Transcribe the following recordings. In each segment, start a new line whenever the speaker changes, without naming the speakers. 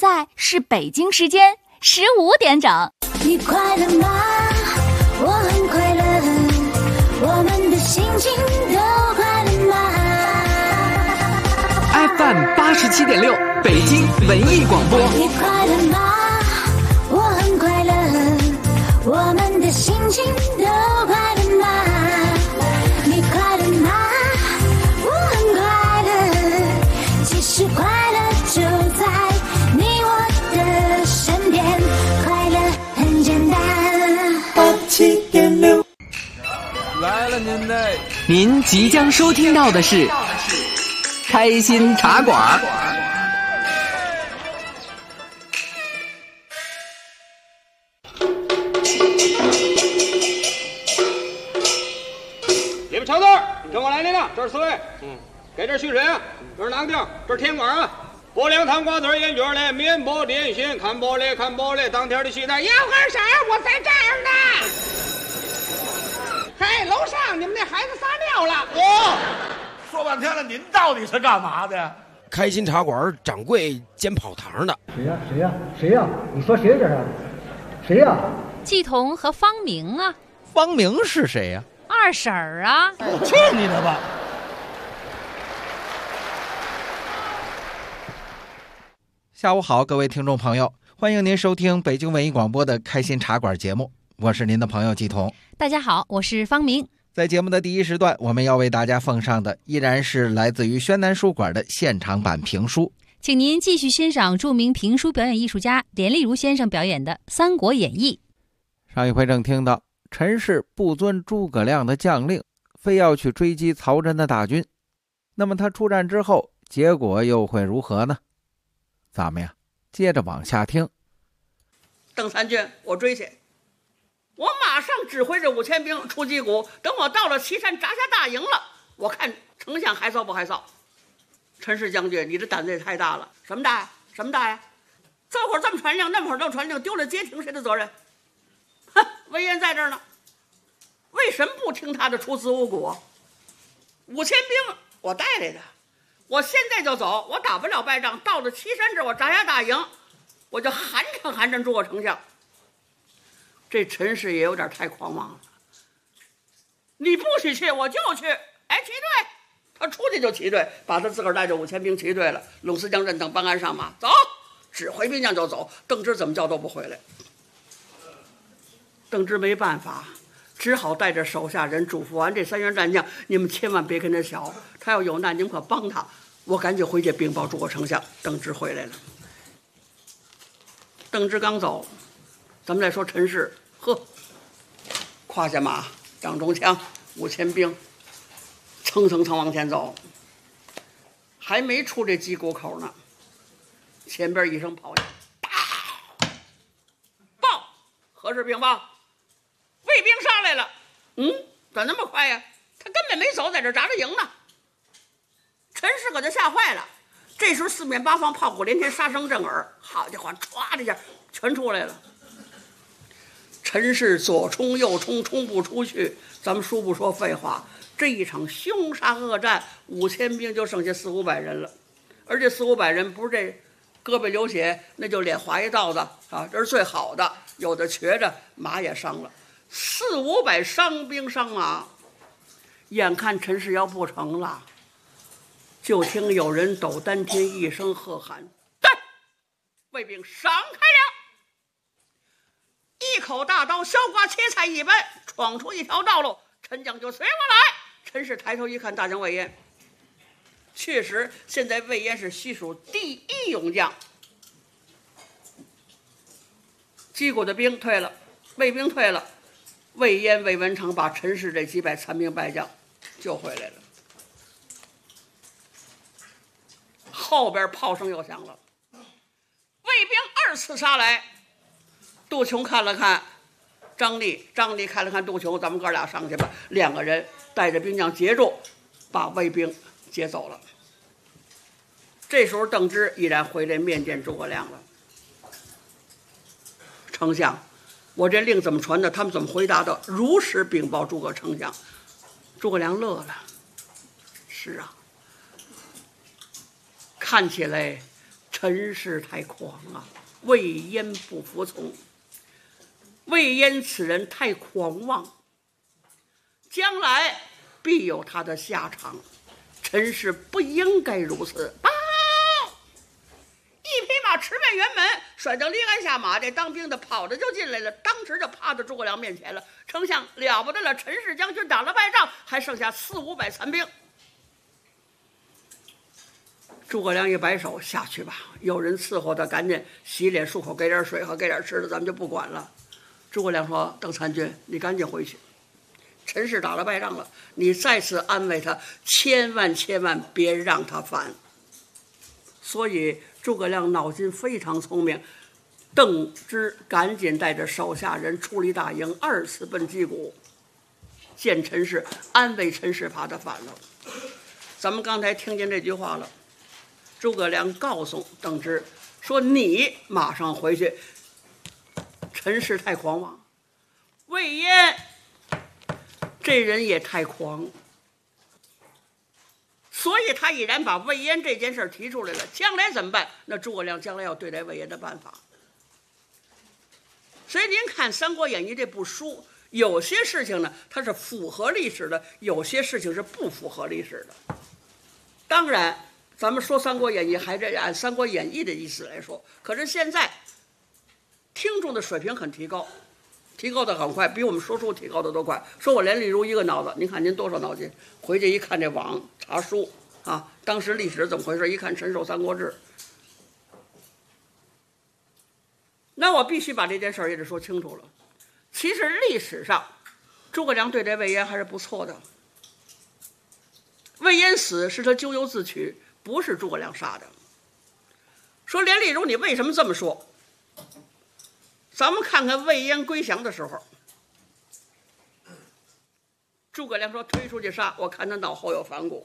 在是北京时间15点整。
你快乐吗？我很快乐，我们的心情都快乐吗？
FM 87.6北京文艺广播。
你快乐吗？我很快乐，我们的心情都快乐吗？你快乐吗？我很快乐，其实快乐就在你我的身边，快乐很简单。87.6
来了您嘞！
您即将收听到的是开心茶馆。
你们瞧字儿，跟我来领了，这是4位。给这续水啊，这是哪个地儿？这是天馆啊。拨凉汤瓜子烟卷嘞，面包点心，看玻璃看玻璃，当天的戏台，要喝啥我在这儿呢。嘿，楼上你们那孩子撒尿了。
说半天了，您到底是干嘛的？
开心茶馆掌柜兼跑堂的。
谁呀？你说谁这是？谁呀？
季彤和方明啊。
方明是谁呀？
二婶儿啊。
去你的吧！
下午好，各位听众朋友，欢迎您收听北京文艺广播的开心茶馆节目，我是您的朋友季彤。
大家好，我是方明。
在节目的第一时段，我们要为大家奉上的依然是来自于宣南书馆的现场版评书，
请您继续欣赏著名评书表演艺术家连丽如先生表演的《三国演义》。
上一回正听到陈氏不遵诸葛亮的将令，非要去追击曹真的大军，那么他出战之后结果又会如何呢？咱们呀接着往下听。
邓三军，我追去，我马上指挥这5000兵出击鼓，等我到了岐山扎下大营了，我看丞相害臊不害臊。陈氏将军，你的胆子也太大了。什么大呀？什么大呀？这会儿这么传令，那会儿这么传令，丢了街亭谁的责任？哼，魏延在这儿呢，为什么不听他的出师无谷？5000兵我带来的，我现在就走，我打不了败仗，到了岐山这儿我扎下大营，我就寒碜诸葛丞相。这陈氏也有点太狂妄了。你不许去，我就去。哎，齐队，他出去就齐队，把他自个儿带着5000兵齐队了。陇司将任等班鞍上马，走，指挥兵将就走。邓芝怎么叫都不回来。邓芝没办法，只好带着手下人嘱咐完这3员战将，你们千万别跟他小，他要有难你们可帮他。我赶紧回去禀报诸葛丞相。邓芝回来了。邓芝刚走，咱们再说陈氏，胯下马，掌中枪，5000兵，蹭蹭蹭往前走，还没出这击鼓口呢，前边一声炮响，报，何事禀报？卫兵上来了。咋那么快呀？他根本没走，在这扎着营呢。陈氏给他吓坏了。这时候四面八方炮鼓连天，杀声震耳，好家伙，歘的一下全出来了。陈氏左冲右冲，冲不出去。咱们说不说废话？这一场凶杀恶战，5000兵就剩下400-500人了。而这400-500人不是这胳膊流血，那就脸划一道子啊，这是最好的。有的瘸着，马也伤了，400-500伤兵伤马。眼看陈氏要不成了，就听有人抖丹天一声喝喊：“对！”卫兵闪开了，一口大刀削瓜切菜一般闯出一条道路。陈将就随我来。陈氏抬头一看，大将魏延。确实，现在魏延是西蜀第1勇将。击鼓的兵退了，卫兵退了，魏延、魏文成把陈氏这几百残兵败将救回来了。后边炮声又响了，卫兵2次杀来。杜琼看了看张力看了看杜琼，咱们哥俩上去吧。2个人带着兵将截住，把卫兵截走了。这时候邓芝依然回来面见诸葛亮了。丞相，我这令怎么传的？他们怎么回答的？如实禀报诸葛丞相。诸葛亮乐了，是啊，看起来陈氏太狂啊，魏延不服从。魏延此人太狂妄，将来必有他的下场。陈氏不应该如此。一匹马驰奔辕门，甩着离鞍下马，这当兵的跑着就进来了，当时就趴到诸葛亮面前了。丞相了不得了，陈氏将军打了败仗，还剩下400-500残兵。诸葛亮一摆手，下去吧，有人伺候他，赶紧洗脸漱口，给点水和给点吃的，咱们就不管了。诸葛亮说：“邓参军，你赶紧回去。陈氏打了败仗了，你再次安慰他，千万别让他烦。”所以诸葛亮脑筋非常聪明，邓芝赶紧带着手下人出离大营，2次奔击鼓，见陈氏，安慰陈氏，怕他烦了。咱们刚才听见这句话了，诸葛亮告诉邓芝说：“你马上回去，陈氏太狂妄，魏延这人也太狂。”所以他已然把魏延这件事提出来了，将来怎么办？那诸葛亮将来要对待魏延的办法。所以您看《三国演义》这部书，有些事情呢它是符合历史的，有些事情是不符合历史的。当然咱们说《三国演义》还是按《三国演义》的意思来说，可是现在听众的水平很提高，提高的很快，比我们说书提高的都快。说我连例如一个脑子，您看您多少脑筋？回去一看这网查书啊，当时历史怎么回事？一看陈寿《三国志》，那我必须把这件事也得说清楚了。其实历史上，诸葛亮对待魏延还是不错的。魏延死是他咎由自取，不是诸葛亮杀的。说连例如你为什么这么说？咱们看看魏延归降的时候，诸葛亮说推出去杀，我看他脑后有反骨。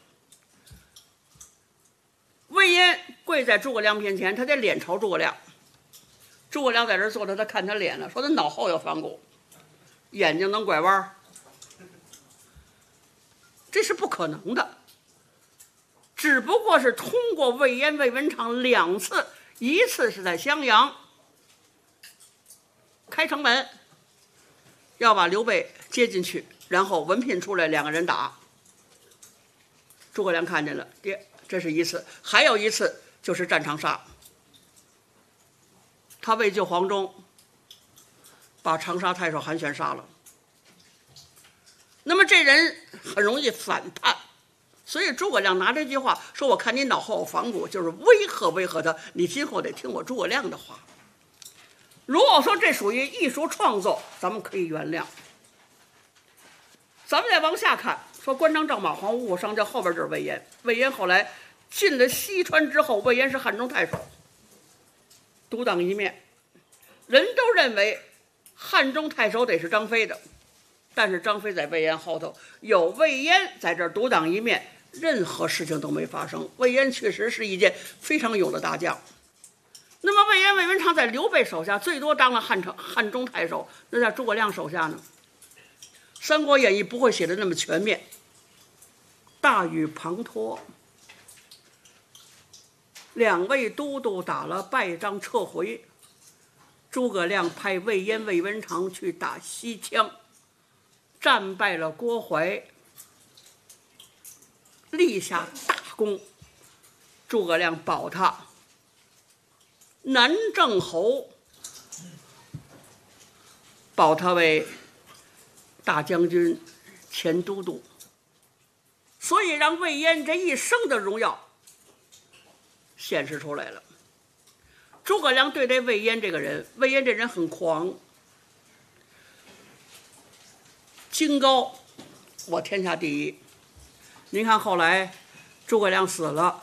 魏延跪在诸葛亮面前，他得脸朝诸葛亮，诸葛亮在这坐着，他看他脸了，说他脑后有反骨，眼睛能拐弯，这是不可能的。只不过是通过魏延、魏文长2次，一次是在襄阳开城门，要把刘备接进去，然后文聘出来，2个人打。诸葛亮看见了，这是一次，还有一次就是战长沙，他为救黄忠，把长沙太守韩玄杀了。那么这人很容易反叛，所以诸葛亮拿这句话说：“我看你脑后有反骨”，就是威吓他，你今后得听我诸葛亮的话。如果说这属于艺术创作，咱们可以原谅。咱们再往下看，说关张、赵、马、黄、吴虎、商交，后边就是魏延。魏延后来进了西川之后，魏延是汉中太守，独当一面。人都认为汉中太守得是张飞的，但是张飞在魏延后头，有魏延在这儿独当一面，任何事情都没发生。魏延确实是一件非常勇的大将。那么魏延、魏文长在刘备手下最多当了汉中太守，那在诸葛亮手下呢？《三国演义》不会写的那么全面，大雨滂沱，2位都督打了败仗撤回，诸葛亮派魏延、魏文长去打西羌，战败了郭淮，立下大功。诸葛亮保他南郑侯，保他为大将军、前都督，所以让魏延这一生的荣耀显示出来了。诸葛亮对待魏延这个人，魏延这人很狂，清高，我天下第一。您看后来诸葛亮死了，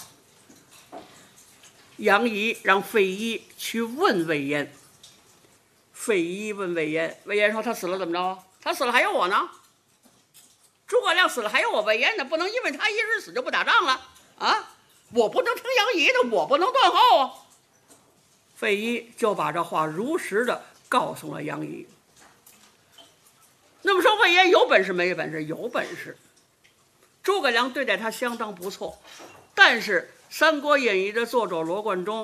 杨仪让费祎去问魏延，费祎问魏延，魏延说他死了怎么着？他死了还有我呢。诸葛亮死了还有我魏延呢，不能因为他一人死就不打仗了啊！我不能听杨仪的，我不能断后啊。费祎就把这话如实的告诉了杨仪。那么说魏延有本事没本事？有本事。诸葛亮对待他相当不错，但是三国演义》的作者罗贯中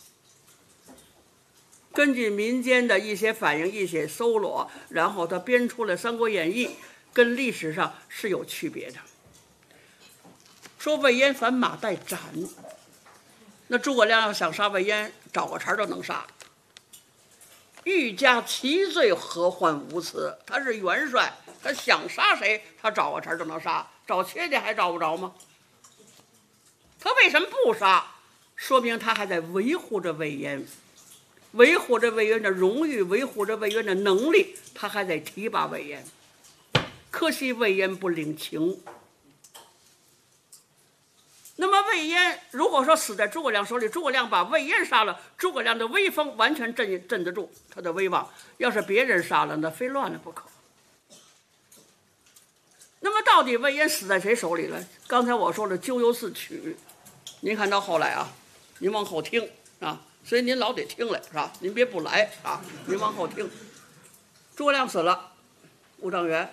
根据民间的一些反映、一些搜罗，然后他编出了《三国演义》，跟历史上是有区别的。说魏延反马岱斩，那诸葛亮要想杀魏延，找个茬就能杀。欲加其罪，何患无辞？他是元帅，他想杀谁，他找个茬就能杀，找缺点还找不着吗？他为什么不杀？说明他还在维护着魏延，维护着魏延的荣誉，维护着魏延的能力，他还在提拔魏延。可惜魏延不领情。那么魏延如果说死在诸葛亮手里，诸葛亮把魏延杀了，诸葛亮的威风完全镇得住他的威望。要是别人杀了，那非乱了不可。那么到底魏延死在谁手里了？刚才我说了咎由自取，您看到后来啊，您往后听啊，所以您老得听来是吧？您别不来啊，您往后听。诸葛亮死了，吴状元，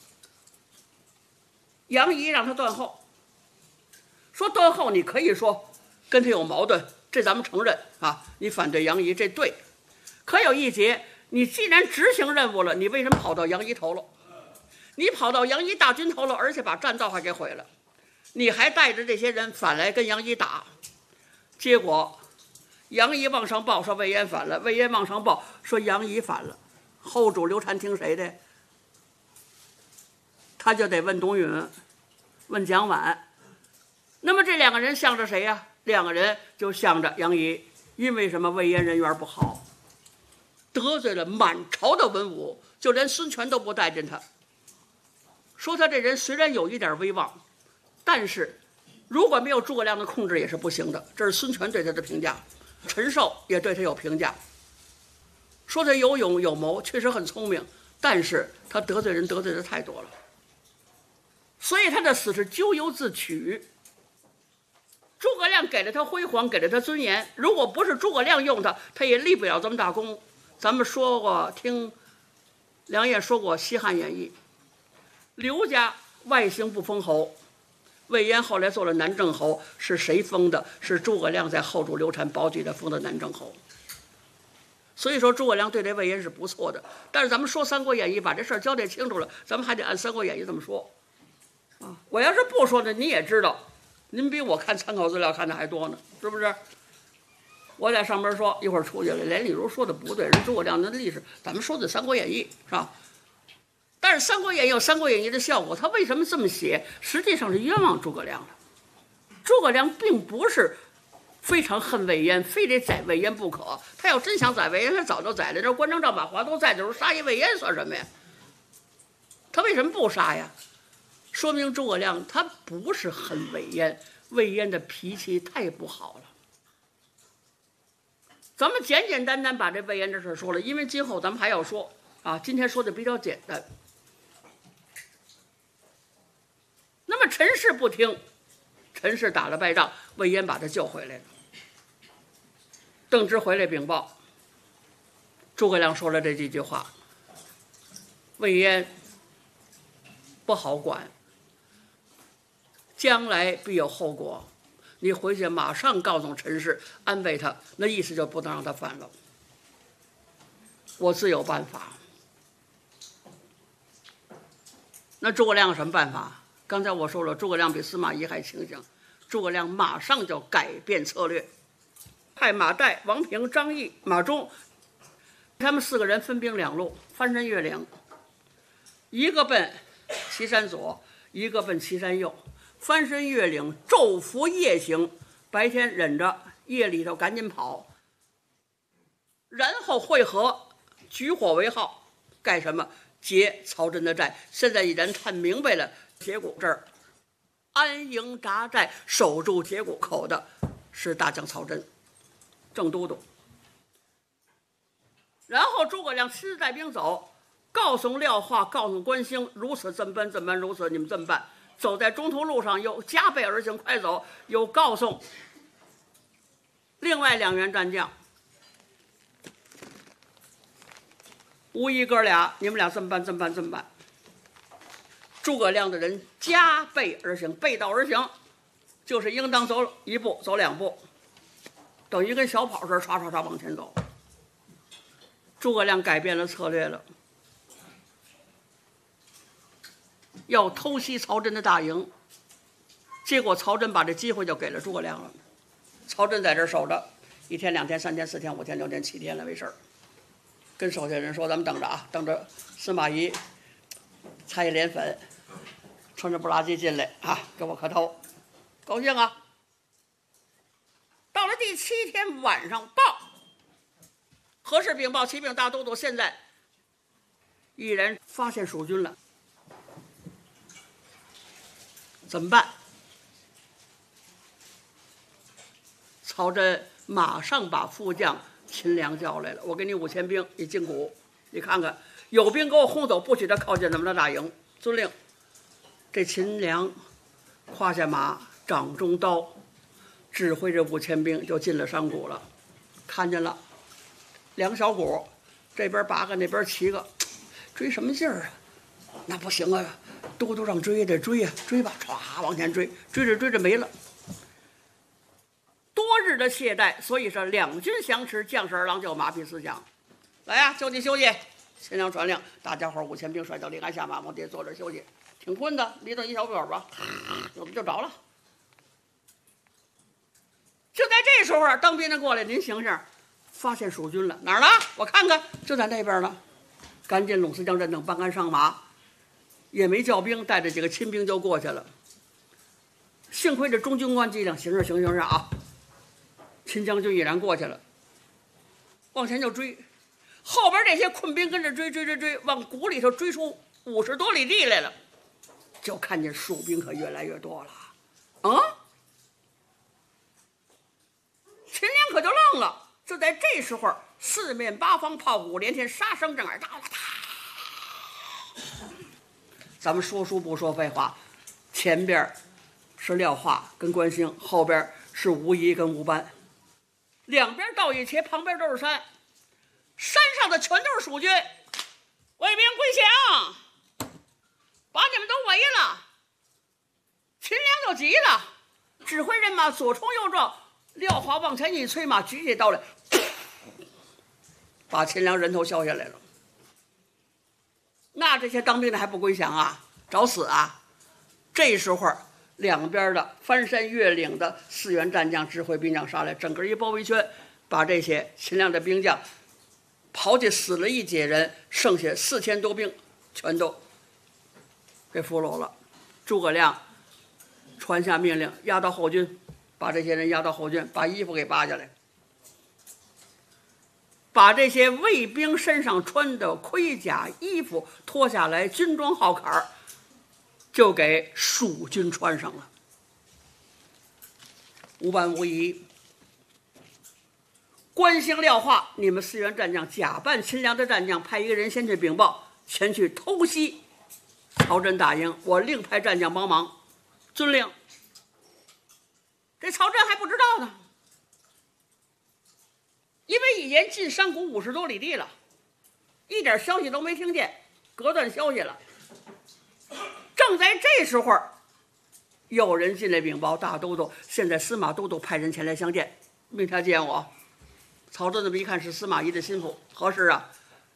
杨仪让他断后。说断后，你可以说跟他有矛盾，这咱们承认啊。你反对杨仪，这对。可有一节，你既然执行任务了，你为什么跑到杨仪头了？你跑到杨仪大军头了，而且把栈道还给毁了，你还带着这些人反来跟杨仪打。结果杨仪往上报说魏延反了，魏延往上报说杨仪反了。后主刘禅听谁的？他就得问董允，问蒋琬。那么这两个人向着谁呀？两个人就向着杨仪，因为什么？魏延人缘不好，得罪了满朝的文武，就连孙权都不待见他，说他这人虽然有一点威望，但是如果没有诸葛亮的控制也是不行的。这是孙权对他的评价，陈寿也对他有评价，说他有勇有谋，确实很聪明，但是他得罪人得罪的太多了，所以他的死是咎由自取。诸葛亮给了他辉煌，给了他尊严，如果不是诸葛亮用他，他也立不了这么大功。咱们说过，听梁燕说过《西汉演义》，刘家外姓不封侯，魏延后来做了南郑侯，是谁封的？是诸葛亮在后主刘禅保举的封的南郑侯。所以说诸葛亮对这魏延是不错的。但是咱们说《三国演义》，把这事儿交代清楚了，咱们还得按《三国演义》这么说啊。我要是不说呢，你也知道。您比我看参考资料看的还多呢，是不是？我在上边说，一会儿出去了，连丽如说的不对，人诸葛亮的历史，咱们说的《三国演义》是吧？但是《三国演义》有《三国演义》的效果，他为什么这么写？实际上是冤枉诸葛亮了。诸葛亮并不是非常恨魏延，非得宰魏延不可。他要真想宰魏延，他早就宰了。这关张赵马华都在的时候，杀一魏延算什么呀？他为什么不杀呀？说明诸葛亮他不是恨魏延，魏延的脾气太不好了。咱们简简单单把这魏延这事说了，因为今后咱们还要说啊，今天说的比较简单。那么陈氏不听，陈氏打了败仗，魏延把他救回来了。邓芝回来禀报，诸葛亮说了这几句话，魏延不好管，将来必有后果，你回去马上告诉陈氏，安慰他，那意思就不能让他犯了。我自有办法。那诸葛亮有什么办法？刚才我说了，诸葛亮比司马懿还清醒，诸葛亮马上就改变策略，派马岱、王平、张翼、马忠，他们4个人分兵2路，翻山越岭，一个奔岐山左，一个奔岐山右。翻山越岭，昼伏夜行，白天忍着，夜里头赶紧跑，然后会合，举火为号，干什么？劫曹真的寨。现在已然看明白了，节骨这儿安营扎寨，守住节骨口的是大将曹真，郑都督。然后诸葛亮亲自带兵走，告诉廖化，告诉关兴，如此这么办，这么办，如此你们这么办。走在中途路上，又加倍而行，快走，又告诉另外2员战将，吴懿哥俩，你们俩这么办，这么办，这么办。诸葛亮的人加倍而行，背道而行， 就是应当走一步走两步，等于跟小跑似的，唰唰唰往前走。诸葛亮改变了策略了，要偷袭曹真的大营，结果曹真把这机会就给了诸葛亮了。曹真在这儿守着，1天、2天、3天、4天、5天、6天、7天了，没事儿。跟手下人说：“咱们等着啊，等着司马懿擦一脸粉，穿着布拉吉进来啊，给我磕头，高兴啊！”到了第7天晚上报，何氏禀报骑兵大都督，现在已然发现蜀军了，怎么办？曹真马上把副将秦良叫来了，我给你5000兵，你进谷，你看看有兵给我轰走，不许他靠近咱们的大营。遵令。这秦良胯下马，掌中刀，指挥着5000兵就进了山谷了。看见了2个小股，这边8个，那边7个，追什么劲儿啊？那不行啊，都让追也得追啊，追吧，歘往前追，追着追着没了。多日的懈怠，所以说两军相持，将士儿郎就马匹思想。来呀，就地休息。秦良传令，大家伙5000兵甩掉离鞍下马，往地坐着休息。挺困的，离着一小会儿吧，我们就着了。就在这时候，当兵的过来，您醒醒，发现蜀军了，哪儿了？我看看，就在那边呢。赶紧陇司将阵等半杆上马，也没叫兵，带着几个亲兵就过去了。幸亏这中军官机灵，行着啊！秦将军已然过去了，往前就追，后边这些困兵跟着追，往谷里头追出50多里地来了，就看见蜀兵可越来越多了。秦良可就愣了。就在这时候，四面八方炮鼓连天，杀声震耳，哒啦哒。咱们说书不说废话，前边是廖化跟关兴，后边是吴仪跟吴班，两边道一切，旁边都是山，山上的全都是蜀军。卫兵归降，把你们都围了。秦良就急了，指挥人马左冲右撞，廖化往前一催马，举起刀来，把秦良人头削下来了。那这些当兵的还不归降啊，找死啊！这时候两边的翻山越岭的4员战将指挥兵将杀来，整个一包围圈，把这些秦良的兵将刨去，死了1截人，剩下4000多兵全都给俘虏了。诸葛亮传下命令，押到后军，把这些人押到后军，把衣服给扒下来，把这些卫兵身上穿的盔甲衣服脱下来，军装号坎就给蜀军穿上了。吴班、吴仪、关兴、廖化，你们4员战将假扮秦良的战将，派一个人先去禀报，前去偷袭曹真大营，我另派战将帮忙。遵令。这曹真还不知道呢，因为已然进山谷50多里地了，一点消息都没听见，隔断消息了。正在这时候，有人进来禀报，大都督，现在司马都督派人前来相见，命他见我。曹真这么一看，是司马懿的心腹，何事啊？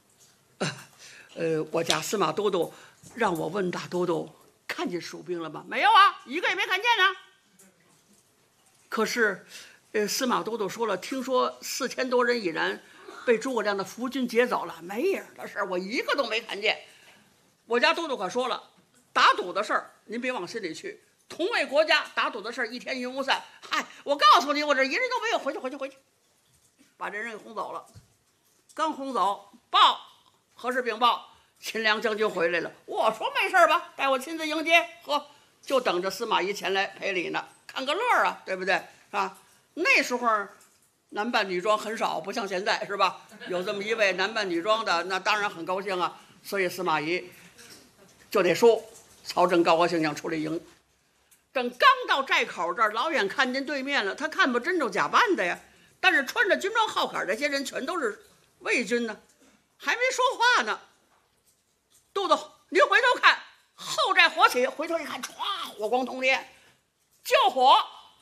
我家司马都督让我问大都督，看见蜀兵了吗？没有啊，一个也没看见呢。可是，司马都督说了，听说4000多人已然被诸葛亮的伏军劫走了，没影的事儿，我一个都没看见。我家都督可说了，打赌的事儿您别往心里去，同为国家，打赌的事儿一天云无散。嗨，我告诉你，我这一人都没有，回去，把这人给轰走了。刚轰走，报何时禀报？秦良将军回来了。我说没事吧，带我亲自迎接。呵，就等着司马懿前来赔礼呢，看个乐啊，对不对？啊，那时候男扮女装很少，不像现在是吧？有这么一位男扮女装的，那当然很高兴啊。所以司马懿就得说，曹真高高兴兴出来迎。等刚到寨口这儿，老远看见对面了，他看不真就假扮的呀。但是穿着军装号坎这些人全都是魏军呢，还没说话呢。都督，您回头看，后寨火起，回头一看，歘，火光通天，救火！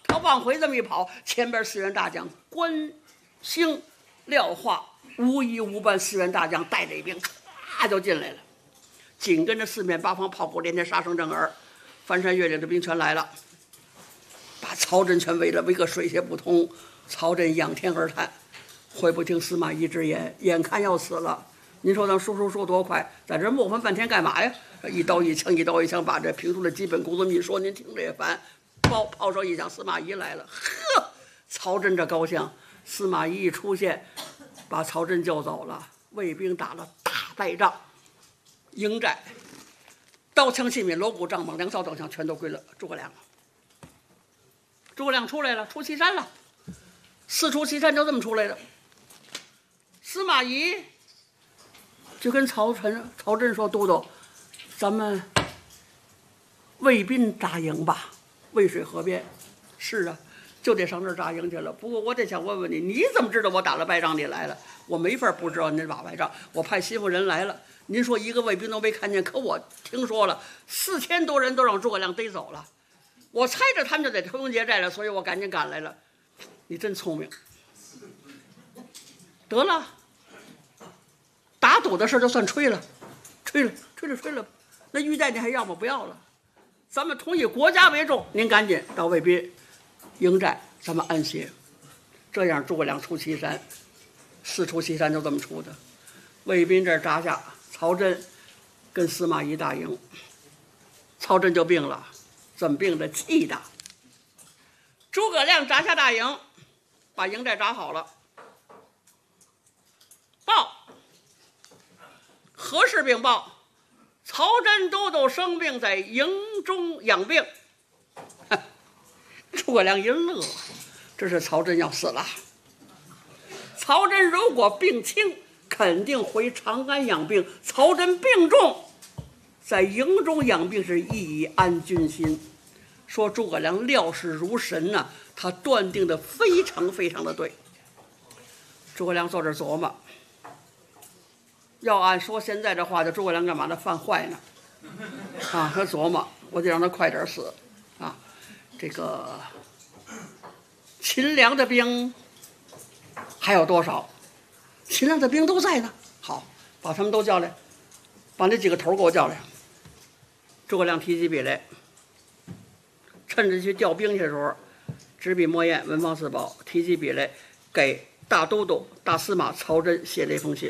他往回这么一跑，前边4员大将关兴、廖化无一无半4员大将带着一兵唰就进来了，紧跟着4面8方炮鼓连天，杀声震耳，翻山越岭的兵全来了，把曹真全围了，围个水泄不通。曹真仰天而叹，悔不听司马懿之言，眼看要死了。您说咱说多快，在这磨翻半天干嘛呀？一刀一枪，一刀一枪，把这评书的基本工作一说，您听着也烦。炮声一响，司马懿来了。呵，曹真这高兴，司马懿一出现，把曹真救走了。魏兵打了大败仗，营寨刀枪器皿、锣鼓帐篷、粮草等项全都归了诸葛亮。诸葛亮出来了，出祁山了。4出祁山就这么出来的。司马懿就跟曹真说：“都督，咱们魏兵扎营吧，渭水河边。”是啊，就得上这儿扎营去了。不过我得想问问你，你怎么知道我打了败仗你来了？我没法不知道您打败仗，我派西府人来了。您说一个卫兵都没看见，可我听说了，4000多人都让诸葛亮逮走了。我猜着他们就得投营劫寨了，所以我赶紧赶来了。你真聪明。得了，打赌的事就算吹了，吹了。那玉带你还要吗？不要了。咱们同以国家为重，您赶紧到卫兵营寨，咱们安歇。这样诸葛亮出祁山，4出祁山就这么出的。卫兵这儿扎下，曹真跟司马懿打营，曹真就病了。怎么病的？气大。诸葛亮扎下大营，把营寨扎好了。报，何事禀报？曹真都督生病，在营中养病。诸葛亮一乐，这是曹真要死了。曹真如果病轻，肯定回长安养病。曹真病重，在营中养病是以安军心。说诸葛亮料事如神呐，他断定的非常非常的对。诸葛亮坐这琢磨，要按说现在这话，这诸葛亮干嘛呢？犯坏呢？啊，他琢磨，我得让他快点死啊！这个秦良的兵还有多少？秦良的兵都在呢。好，把他们都叫来，把那几个头给我叫来。诸葛亮提起笔来，趁着去调兵去的时候，执笔墨砚，文房四宝，提起笔来，给大都督、大司马曹真写了一封信。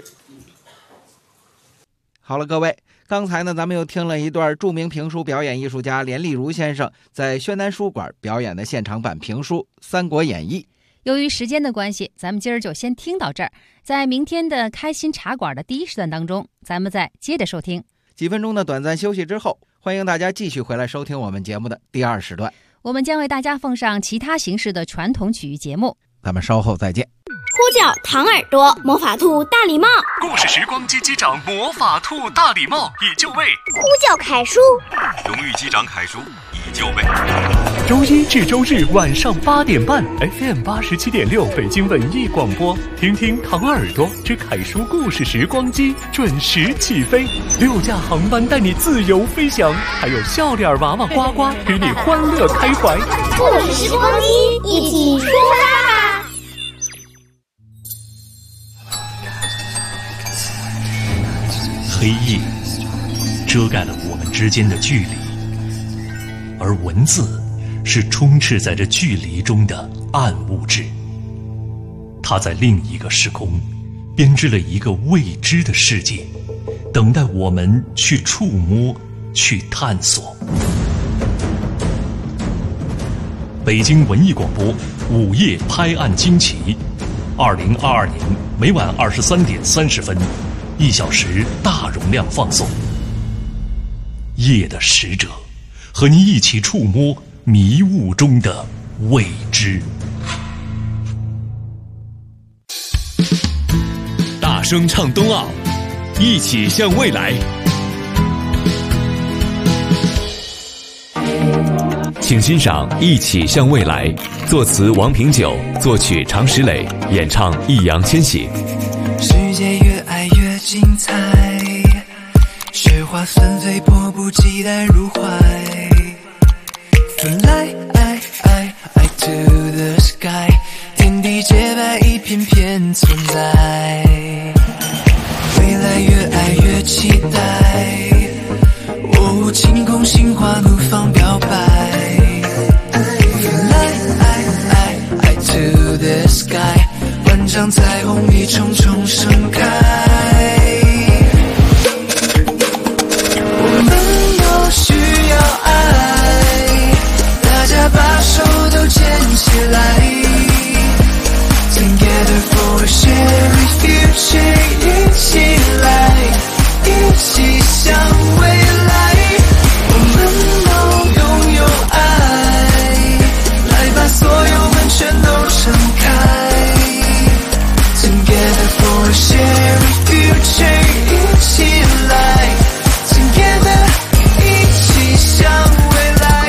好了，各位，刚才呢，咱们又听了一段著名评书表演艺术家连丽如先生在宣南书馆表演的现场版评书《三国演义》。
由于时间的关系，咱们今儿就先听到这儿。在明天的开心茶馆的第一时段当中，咱们再接着收听。
几分钟的短暂休息之后，欢迎大家继续回来收听我们节目的第二时段。
我们将为大家奉上其他形式的传统曲艺节目，
咱们稍后再见。
呼叫唐耳朵魔法兔大礼帽，
故事时光机机长魔法兔大礼帽已就位，
呼叫凯叔，
荣誉机长凯叔已就位。周一至周日晚上8点半 FM 87.6北京文艺广播，听听唐耳朵之凯叔故事时光机准时起飞，6架航班带你自由飞翔，还有笑脸娃娃呱呱与你欢乐开怀。
故事时光机一起出发吧！
黑夜遮盖了我们之间的距离，而文字是充斥在这距离中的暗物质。它在另一个时空编织了一个未知的世界，等待我们去触摸，去探索。北京文艺广播午夜拍案惊奇，2022年每晚23点30分，1小时大容量放送。夜的使者，和你一起触摸迷雾中的未知。
大声唱冬奥，一起向未来。请欣赏《一起向未来》，作词王平久，作曲常石磊，演唱易烊千玺。
世界越爱越精彩，雪花纷飞，迫不及待入怀。春来爱爱爱 to 存在，未来越爱越期待，哦，晴空心花怒放表白， Fly to the sky， 万丈彩虹一重重盛开，我们都需要爱，大家把手都牵起来，Together for a shared future， 一起来，一起向未来，我们都拥有爱，来把所有门全都敞开， Together for a shared future， 一起来 Together， 一起向未来。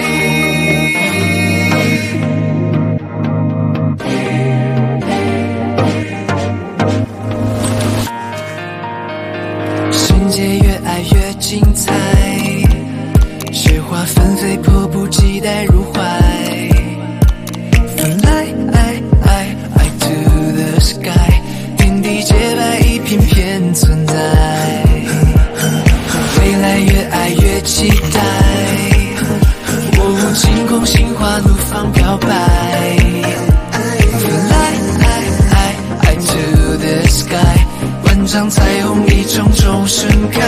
世界越爱越精彩，雪花纷飞，迫不及待入怀， Fly to the sky， 天地洁白，一片片存在，未来越爱越期待，哦，晴空心花怒放表白， Fly to the sky， 万丈彩虹一重重盛开，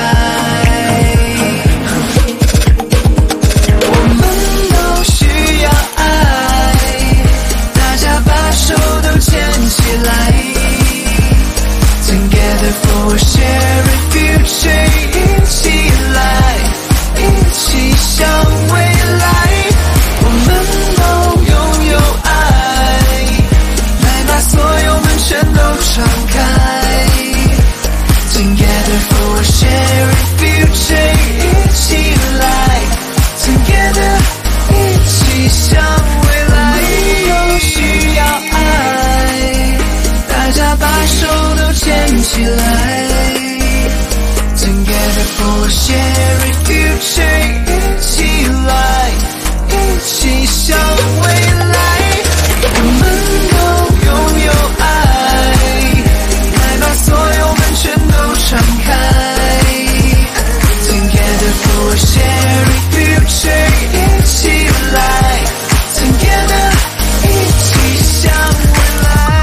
我们都需要爱，大家把手都牵起来， Together for a shared future， 一起来，一起向未来，我们都拥有爱，来把所有门全都敞开， Together for a shared future， 一起来 Together， 一起向未来，都需要爱，大家把手都牵起来， Together for a shared future， 一起来，一起向未来，我们都拥有爱，来把所有门全都敞开， Together for a shared future， 一起来 Together， 一起向未来。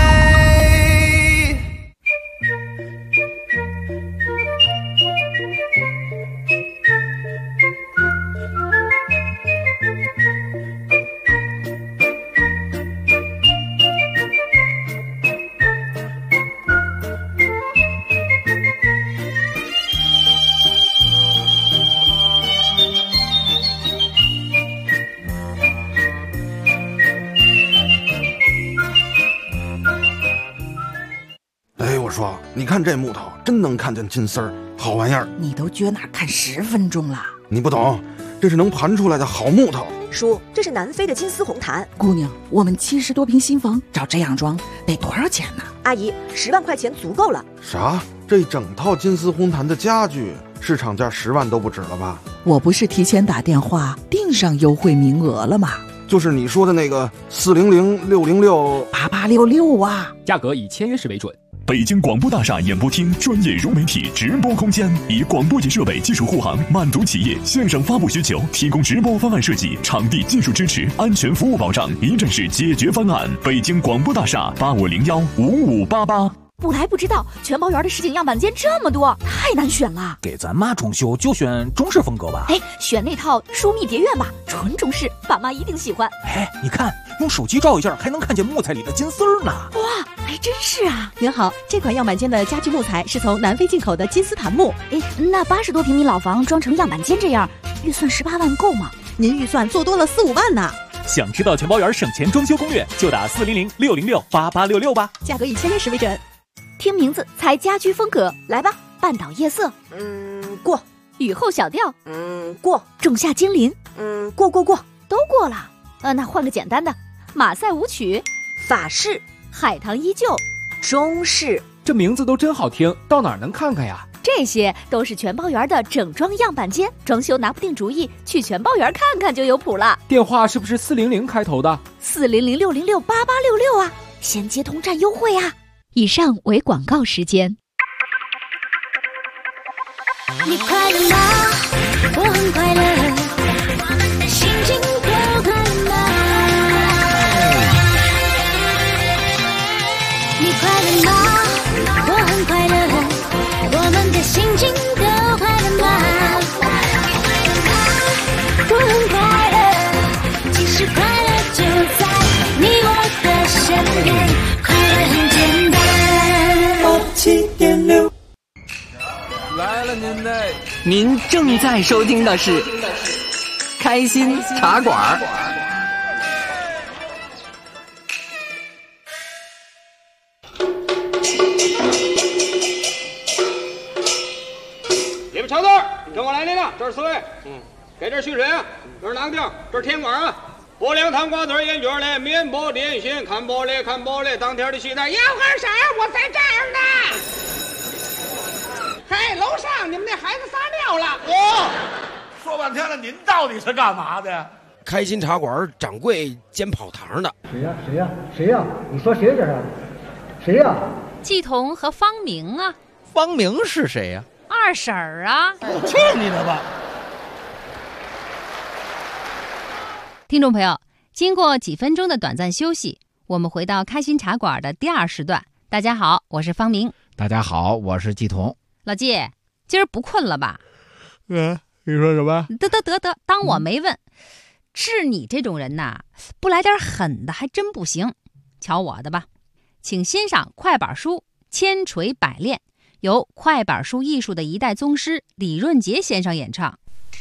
哎，我说，你看这木头，真能看见金丝儿，好玩意儿。
你都撅那儿看10分钟了。
你不懂，这是能盘出来的好木头。
叔，这是南非的金丝红檀。
姑娘，我们70多平新房，照这样装得多少钱呢？
阿姨，10万块钱足够了。
啥？这整套金丝红檀的家具，市场价10万都不止了吧？
我不是提前打电话订上优惠名额了吗？
就是你说的那个400-606-8866
啊，
价格以签约时为准。
北京广播大厦演播厅专业融媒体直播空间，以广播级设备技术护航，满足企业线上发布需求，提供直播方案设计、场地技术支持、安全服务保障，一站式解决方案。北京广播大厦8501-5588。
不来不知道，全包园的实景样板间这么多，太难选了。
给咱妈装修就选中式风格吧。
哎，选那套疏密蝶院吧，纯中式，爸妈一定喜欢。
哎，你看，用手机照一下，还能看见木材里的金丝儿呢。
哇，还真是啊！
您好，这款样板间的家具木材是从南非进口的金丝檀木。
哎，那80多平米老房装成样板间这样，预算18万够吗？
您预算做多了4-5万呢。
想知道全包园省钱装修攻略，就打400-606-8866吧。
价格以签约时为准。
听名字猜家居风格，来吧！半岛夜色，
过；
雨后小调，
过；
仲夏精灵，
过，
都过了。那换个简单的，马赛舞曲，
法式，
海棠依旧，
中式。
这名字都真好听，到哪儿能看看呀？
这些都是全包园的整装样板间，装修拿不定主意，去全包园看看就有谱了。
电话是不是400开头的？
400-606-8866啊，先接通占优惠啊！ 以上为广告时间。
你快乐吗？我很快乐，心情都快乐吗？你快乐吗？我很快乐，我们的心情都快乐吗？我很快乐，其实快乐就在你我的身边，快乐很简单。87.6
来了您正在收听的是开心茶馆。
你们瞧字儿，跟我来领领，这是4位。给这蓄水啊，这是囊丁，这是甜瓜啊。拨凉糖瓜子烟卷嘞，面包点心，看玻璃看玻璃，当天的西单要干啥？我在这儿呢。嘿，楼上你们那孩子撒尿了。
说半天了，您到底是干嘛的？
开心茶馆掌柜兼跑堂的。
谁呀？你说谁这是？谁呀？
季彤和方明啊。
方明是谁呀？
二婶儿啊。
去你的吧！
听众朋友，经过几分钟的短暂休息，我们回到开心茶馆的第2时段。大家好，我是方明。
大家好，我是季彤。
老季，今儿不困了吧？
你说什么？
得，当我没问。治你这种人呐，不来点狠的还真不行。瞧我的吧，请欣赏快板书《千锤百炼》，由快板书艺术的一代宗师李润杰先生演唱。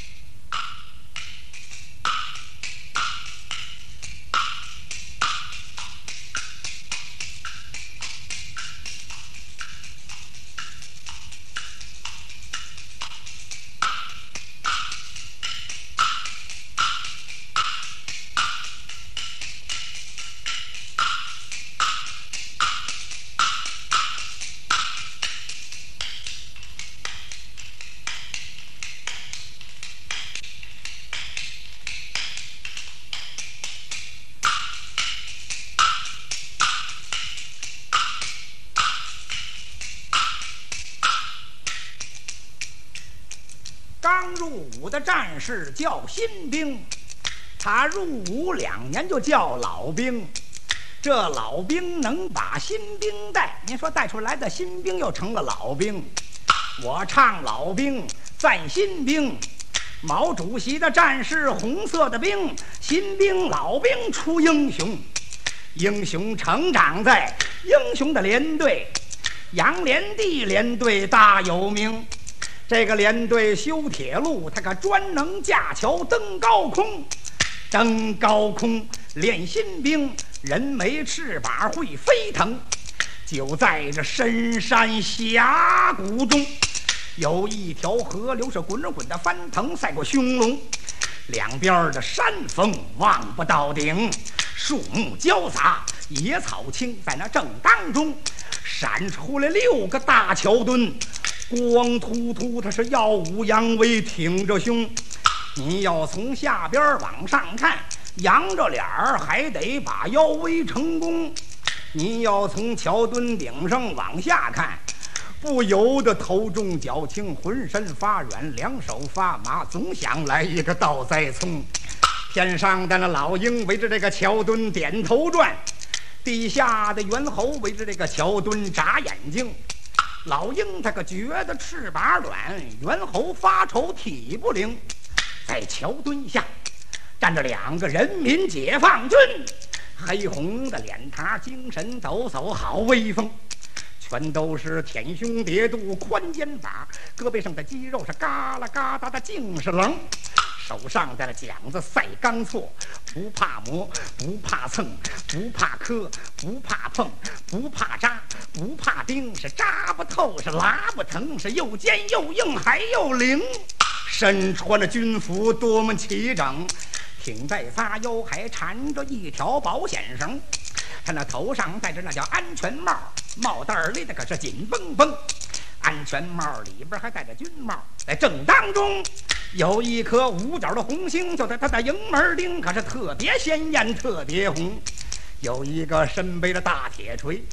刚入伍的战士叫新兵，他入伍2年就叫老兵。这老兵能把新兵带，您说带出来的新兵又成了老兵。我唱老兵赞新兵，毛主席的战士红色的兵，新兵老兵出英雄。英雄成长在英雄的连队，杨连地连队大有名。这个连队修铁路，他可专能架桥登高空。登高空练新兵，人没翅膀会飞腾。就在这深山峡谷中，有一条河流是滚的翻腾，赛过凶龙。两边的山峰望不到顶，树木交杂，野草青，在那正当中闪出来6个大桥墩，光秃秃，他是耀武扬威，挺着胸。你要从下边往上看，扬着脸儿还得把腰围成功。你要从桥墩顶上往下看，不由得头重脚轻，浑身发软，两手发麻，总想来一个倒栽葱。天上的那老鹰围着这个桥墩点头转，地下的猿猴围着这个桥墩眨眼睛。老鹰他可觉得翅膀软，猿猴发愁体不灵。在桥墩下站着2个人民解放军，黑红的脸膛，精神抖擞，好威风。全都是舔胸叠肚，宽肩膀，胳膊上的肌肉是嘎啦嘎哒的净是棱。手上的桨子赛钢错，不怕磨，不怕蹭，不怕磕，不怕碰，不怕扎，不怕钉，是扎不透，是拉不疼，是又尖又硬还又灵。身穿着军服多么齐整，挺带撒腰还缠着一条保险绳。他那头上戴着那叫安全帽，帽带勒的可是紧绷绷。安全帽里边还戴着军帽，在正当中有一颗5角的红星，就在他的营门钉，可是特别鲜艳，特别红。有一个身背着大铁锤，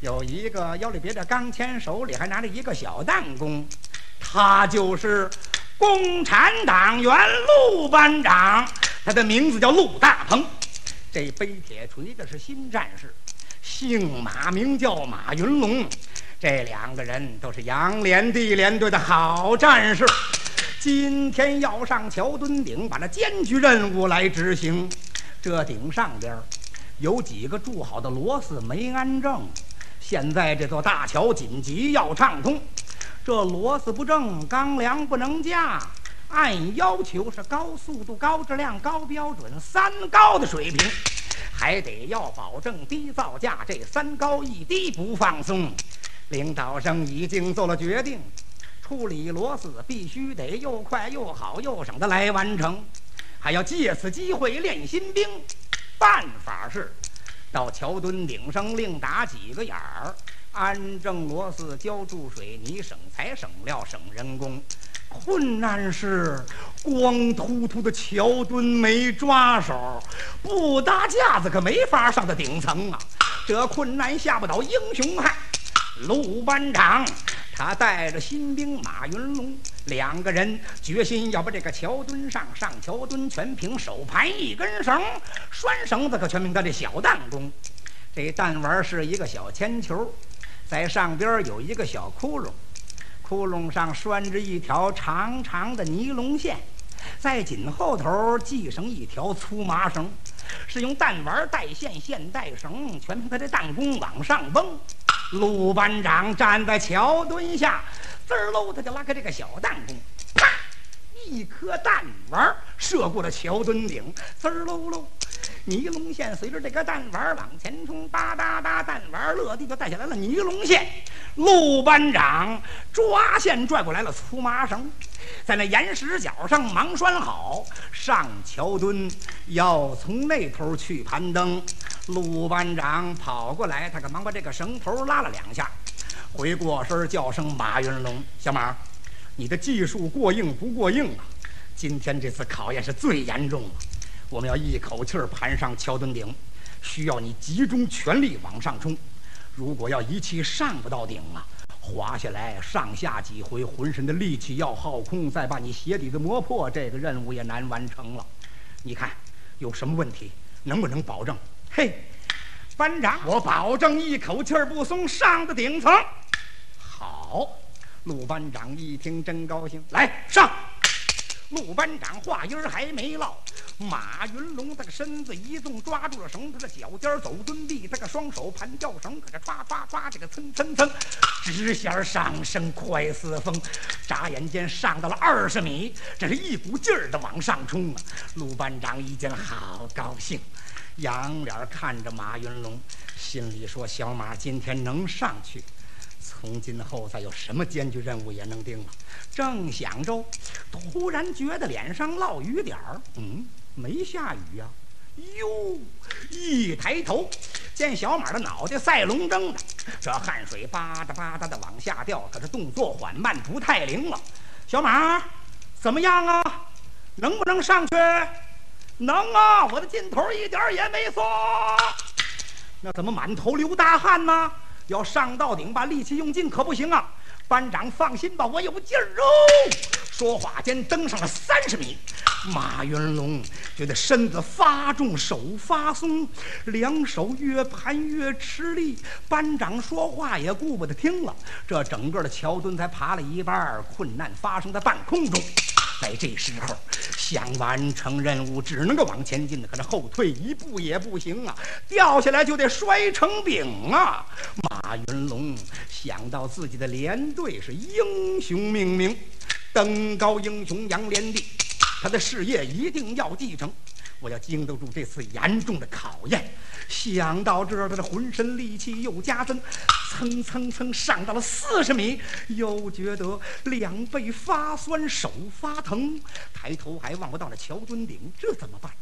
有一个腰里别着钢钎，手里还拿着一个小弹弓，他就是共产党员陆班长，他的名字叫陆大鹏。这背铁锤的是新战士，姓马，名叫马云龙。这两个人都是杨连地连队的好战士，今天要上桥墩顶，把那艰巨任务来执行。这顶上边有几个铸好的螺丝没安正，现在这座大桥紧急要畅通，这螺丝不正，钢梁不能架，按要求是高速度、高质量、高标准3高的水平，还得要保证低造价，这3高一低不放松。领导生已经做了决定，处理螺丝必须得又快又好又省得来完成，还要借此机会练新兵。办法是到桥墩顶上另打几个眼儿，安正螺丝，浇注水泥，省材省料省人工。困难是光秃秃的桥墩没抓手，不搭架子可没法上到顶层啊！这困难下不倒英雄汉。陆班长他带着新兵马云龙2个人，决心要把这个桥墩上桥墩全凭手盘1根绳，拴绳子可全凭他这小弹弓。这弹丸是一个小铅球，在上边有一个小窟窿，窟窿上拴着一条长长的尼龙线，在紧后头系上一条粗麻绳，是用弹丸带线，线带绳，全凭他这弹弓往上蹦。陆班长站在桥墩下，滋儿喽，他就拉开这个小弹弓，啪，一颗弹丸射过了桥墩顶，滋儿喽喽，尼龙线随着这个弹丸往前冲，哒哒哒，弹丸落地就带下来了尼龙线。陆班长抓线拽过来了粗麻绳，在那岩石角上忙拴好，上桥墩要从那头去攀登。陆班长跑过来，他可忙把这个绳头拉了2下，回过身叫声马云龙：“小马，你的技术过硬不过硬啊？今天这次考验是最严重了，我们要一口气儿攀上桥墩顶，需要你集中全力往上冲。如果要一气上不到顶啊，滑下来上下几回，浑身的力气要耗空，再把你鞋底子磨破，这个任务也难完成了。你看有什么问题？能不能保证？”嘿，班长，我保证一口气儿不松，上到顶层。好，陆班长一听真高兴，来上。陆班长话音儿还没落，马云龙他个身子一纵，抓住了绳，他的脚尖走蹲地，他个双手盘吊绳，可这歘歘歘，这个蹭蹭蹭，直线上升快似风，眨眼间上到了20米，这是一股劲儿的往上冲啊！陆班长一见好高兴，仰脸看着马云龙，心里说：小马今天能上去，从今后再有什么艰巨任务也能定了。正想着，突然觉得脸上落雨点儿，没下雨呀。哟，一抬头见小马的脑袋赛龙争的，这汗水吧嗒吧嗒的往下掉，可是动作缓慢，不太灵了。小马怎么样啊？能不能上去？能啊，我的劲头一点也没松。那怎么满头流大汗呢？要上到顶把力气用尽可不行啊！班长放心吧，我有劲儿哦。说话间登上了30米，马云龙觉得身子发重，手发松，2手越盘越吃力。班长说话也顾不得听了，这整个的桥墩才爬了一半，困难发生在半空中。在这时候想完成任务只能够往前进的，可是后退一步也不行啊，掉下来就得摔成饼啊。马云龙想到自己的连队是英雄命名，登高英雄杨连地，他的事业一定要继承，我要经得住这次严重的考验。想到这儿，他的浑身力气又加增，蹭蹭蹭上到了40米，又觉得2背发酸，手发疼，抬头还望不到了桥墩顶，这怎么办？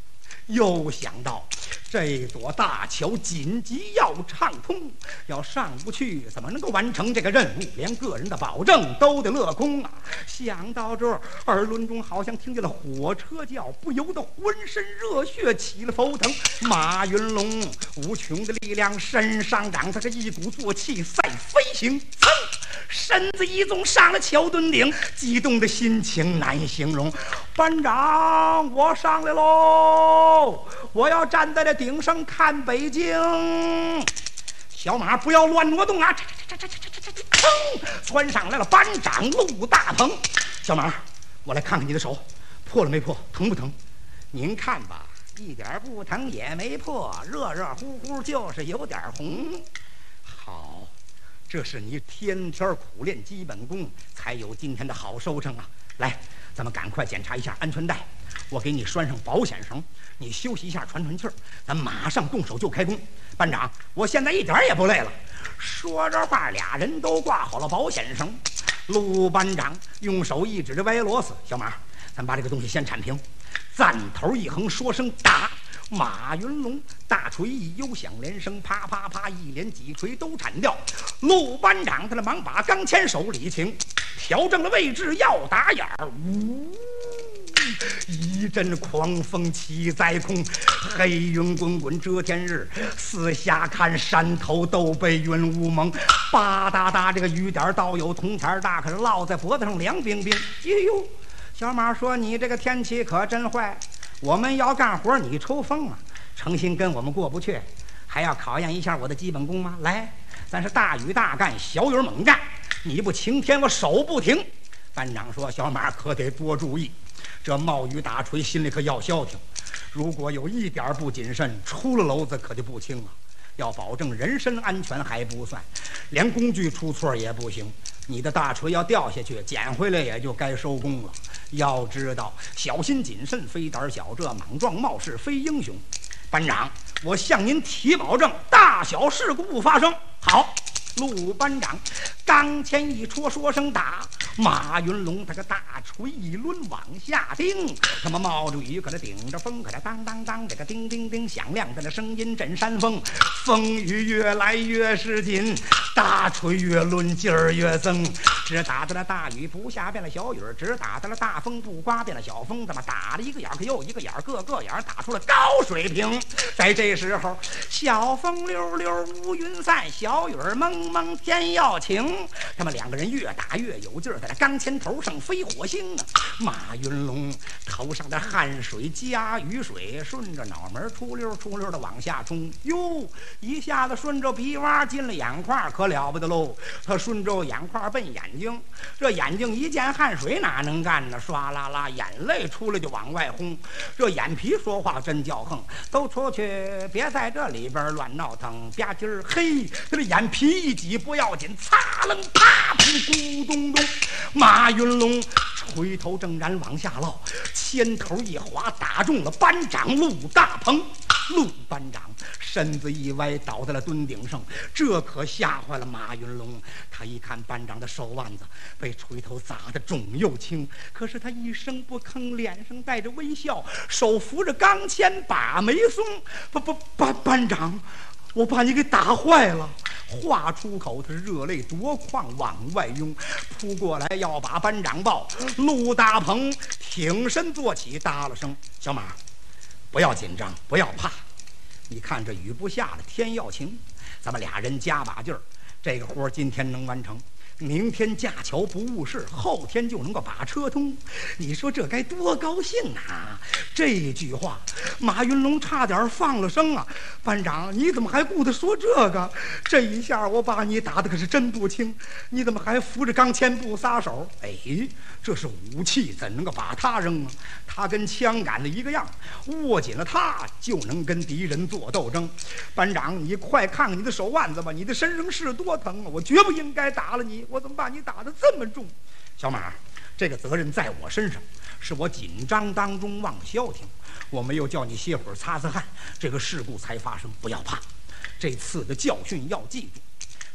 又想到这座大桥紧急要畅通，要上不去怎么能够完成这个任务？连个人的保证都得落空啊！想到这儿，耳轮中好像听见了火车叫，不由得浑身热血起了浮腾。马云龙无穷的力量身上长，他是一鼓作气在飞行，噌，身子一纵上了桥墩顶，激动的心情难形容。班长，我上来喽！我要站在这顶上看北京。小马不要乱挪动啊！噌，窜上来了班长陆大鹏。小马，我来看看你的手，破了没破？疼不疼？您看吧，一点不疼也没破，热热乎乎，就是有点红。好，这是你天天苦练基本功才有今天的好收成啊！来，咱们赶快检查一下安全带，我给你拴上保险绳，你休息一下，喘喘气儿，咱马上动手就开工。班长，我现在一点也不累了。说着话，俩人都挂好了保险绳。陆班长用手一指着歪螺丝，小马，咱把这个东西先铲平。赞头一横，说声打。马云龙大锤一悠响连声，啪啪啪，一连几锤都铲掉。陆班长他的忙把钢钎手里请，调整了位置要打眼儿，呜，一阵狂风起在空，黑云滚滚遮天日，四下看山头都被云雾蒙，吧嗒嗒这个雨点倒有铜钱大，可是落在脖子上凉冰冰。哎呦，小马说你这个天气可真坏，我们要干活你抽风啊，诚心跟我们过不去，还要考验一下我的基本功吗？来，咱是大雨大干，小雨猛干，你不晴天我手不停。班长说小马可得多注意，这冒雨打锤心里可要消停，如果有一点不谨慎，出了篓子可就不轻了。要保证人身安全还不算，连工具出错也不行。你的大锤要掉下去，捡回来也就该收工了。要知道小心谨慎非胆小，这莽撞冒失非英雄。班长，我向您提保证，大小事故不发生。好，陆班长钢钎一戳，说声打。马云龙他个大锤一抡往下钉，他们冒着雨，可他顶着风，可他当当当，这个叮叮叮响亮的那声音震山峰。风雨越来越是紧，大锤越抡劲儿越增，只打的了大雨不下变了小雨，只打的了大风不刮变了小风，怎么打了一个眼可又一个眼，个个眼打出了高水平。在这时候，小风溜溜乌云散，小雨蒙蒙天要晴，他们两个人越打越有劲儿，在这钢钎头上飞火星啊！马云龙头上的汗水加雨水，顺着脑门出溜出溜的往下冲，哟，一下子顺着鼻洼进了眼眶，可了不得喽！他顺着眼眶奔眼睛，这眼睛一见汗水哪能干呢？唰啦啦，眼泪出来就往外轰。这眼皮说话真叫横，都出去，别在这里边乱闹腾。吧唧儿，嘿，他的眼皮一挤不要紧，擦楞啪噗咕咚咚。马云龙锤头正然往下落，铅头一滑，打中了班长陆大鹏。陆班长身子一歪，倒在了墩顶上，这可吓坏了马云龙。他一看班长的手腕子被锤头砸得肿又青，可是他一声不吭，脸上带着微笑，手扶着钢钎把没松。班长，我把你给打坏了。话出口，他热泪夺眶往外涌，扑过来要把班长抱。陆大鹏挺身坐起，搭了声：“小马，不要紧张，不要怕。你看这雨不下了，天要晴，咱们俩人加把劲儿，这个活今天能完成。明天架桥不误事，后天就能够把车通。你说这该多高兴啊！”这句话，马云龙差点放了声啊！班长，你怎么还顾得说这个？这一下我把你打得可是真不轻，你怎么还扶着钢钎不撒手？哎，这是武器，怎能够把它扔啊？它跟枪杆的一个样，握紧了它就能跟敌人做斗争。班长，你快看看你的手腕子吧，你的身上是多疼啊！我绝不应该打了你，我怎么把你打得这么重？小马，这个责任在我身上，是我紧张当中忘了消停，我没有叫你歇会儿擦擦汗，这个事故才发生。不要怕，这次的教训要记住，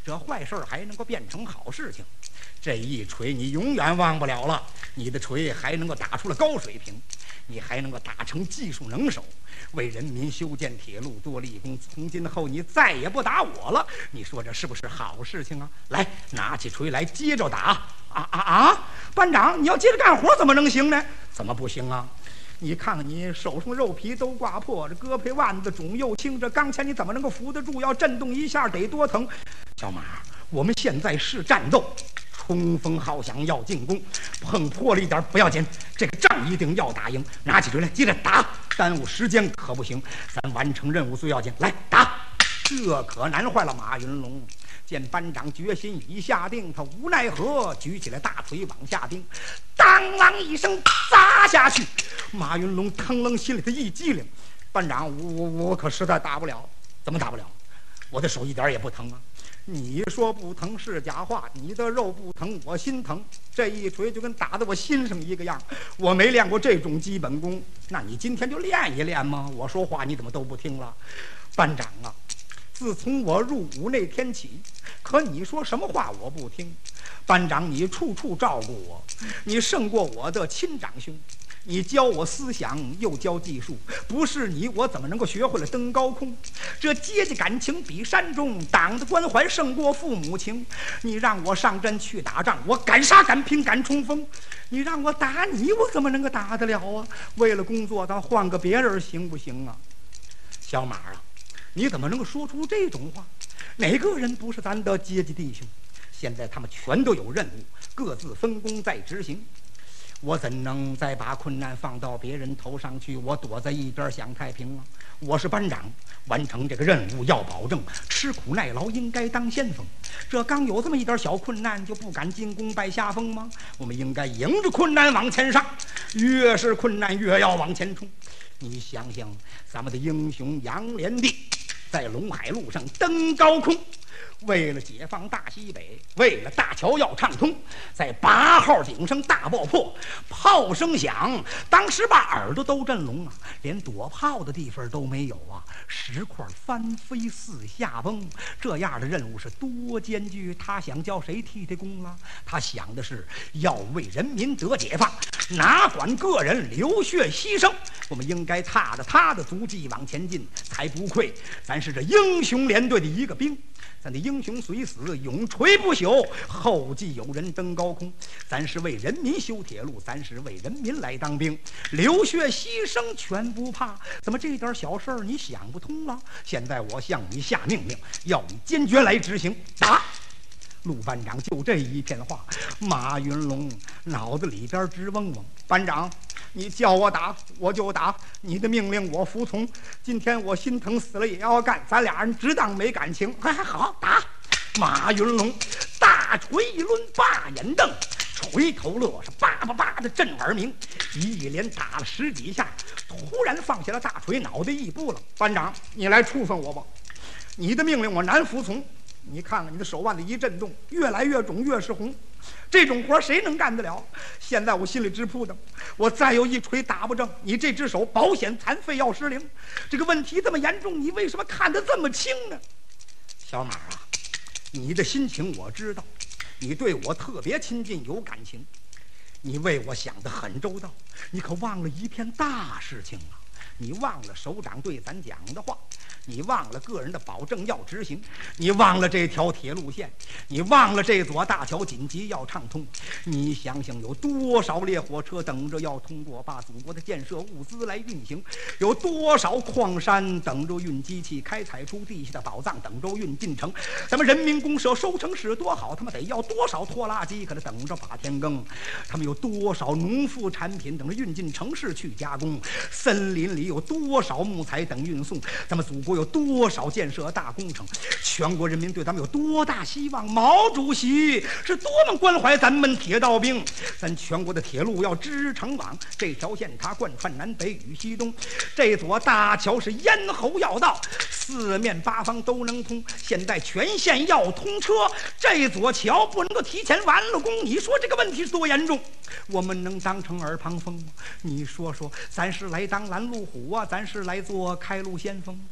这坏事还能够变成好事情。这一锤你永远忘不了了，你的锤还能够打出了高水平，你还能够打成技术能手，为人民修建铁路多立功。从今后你再也不打我了，你说这是不是好事情啊？来，拿起锤来接着打！班长，你要接着干活怎么能行呢？怎么不行啊？你看看你手上肉皮都挂破，这胳膊腕子肿又轻，这钢钳你怎么能够扶得住？要震动一下得多疼！小马，我们现在是战斗，冲锋号响要进攻，碰破了一点不要紧，这个仗一定要打赢。拿起锤来接着打，耽误时间可不行，咱完成任务最要紧。来打！这可难坏了马云龙。见班长决心已下定，他无奈何，举起了大锤往下钉，当啷一声砸下去。马云龙腾楞心里头一激灵，班长，我可实在打不了。怎么打不了？我的手一点也不疼啊！你说不疼是假话，你的肉不疼我心疼。这一锤就跟打在我心上一个样，我没练过这种基本功，那你今天就练一练吗？我说话你怎么都不听了？班长啊，自从我入伍那天起，可你说什么话我不听。班长，你处处照顾我，你胜过我的亲长兄，你教我思想又教技术，不是你我怎么能够学会了登高空？这阶级感情比山重，党的关怀胜过父母情。你让我上阵去打仗，我敢杀敢拼敢冲锋。你让我打你，我怎么能够打得了啊？为了工作咱换个别人行不行啊？小马啊，你怎么能够说出这种话？哪个人不是咱的阶级弟兄？现在他们全都有任务，各自分工在执行。我怎能再把困难放到别人头上去？我躲在一边享太平啊！我是班长，完成这个任务要保证吃苦耐劳，应该当先锋。这刚有这么一点小困难，就不敢进攻败下风吗？我们应该迎着困难往前上，越是困难越要往前冲。你想想，咱们的英雄杨连帝在陇海路上登高空，为了解放大西北，为了大桥要畅通，在8号顶上大爆破，炮声响，当时把耳朵都震聋啊，连躲炮的地方都没有啊，石块翻飞四下崩。这样的任务是多艰巨，他想叫谁替他功啊？他想的是要为人民得解放，哪管个人流血牺牲。我们应该踏着他的足迹往前进，才不愧咱是这英雄连队的一个兵。咱的英雄虽死，永垂不朽，后继有人登高空。咱是为人民修铁路，咱是为人民来当兵，流血牺牲全不怕。怎么这点小事儿你想不通了？现在我向你下命令，要你坚决来执行。打！陆班长就这一片话，马云龙脑子里边直嗡嗡。班长，你叫我打我就打，你的命令我服从。今天我心疼死了也要干，咱俩人只当没感情。还好打！马云龙大锤一抡，把眼瞪，锤头乐是叭叭叭的震耳鸣，一连打了10几下，突然放下了大锤，脑袋一拨了。班长，你来处分我吧，你的命令我难服从。你看看你的手腕子一震动，越来越肿，越是红。这种活谁能干得了？现在我心里直扑腾，我再有一锤打不正，你这只手保险残废要失灵。这个问题这么严重，你为什么看得这么轻呢？小马啊，你的心情我知道，你对我特别亲近有感情，你为我想得很周到，你可忘了一片大事情了。你忘了首长对咱讲的话，你忘了个人的保证要执行，你忘了这条铁路线，你忘了这座大桥紧急要畅通。你想想有多少列火车等着要通过，把祖国的建设物资来运行，有多少矿山等着运机器开采出地下的宝藏等着运进城，咱们人民公社收成是多好，他们得要多少拖拉机可能等着把天耕，他们有多少农副产品等着运进城市去加工，森林里有多少木材等运送，咱们祖国有多少建设大工程，全国人民对咱们有多大希望。毛主席是多么关怀咱们铁道兵，咱全国的铁路要织成网，这条线它贯穿南北与西东，这座大桥是咽喉要道，四面八方都能通。现在全线要通车，这座桥不能够提前完了工，你说这个问题是多严重？我们能当成耳旁风吗？你说说，咱是来当拦路虎啊，咱是来做开路先锋？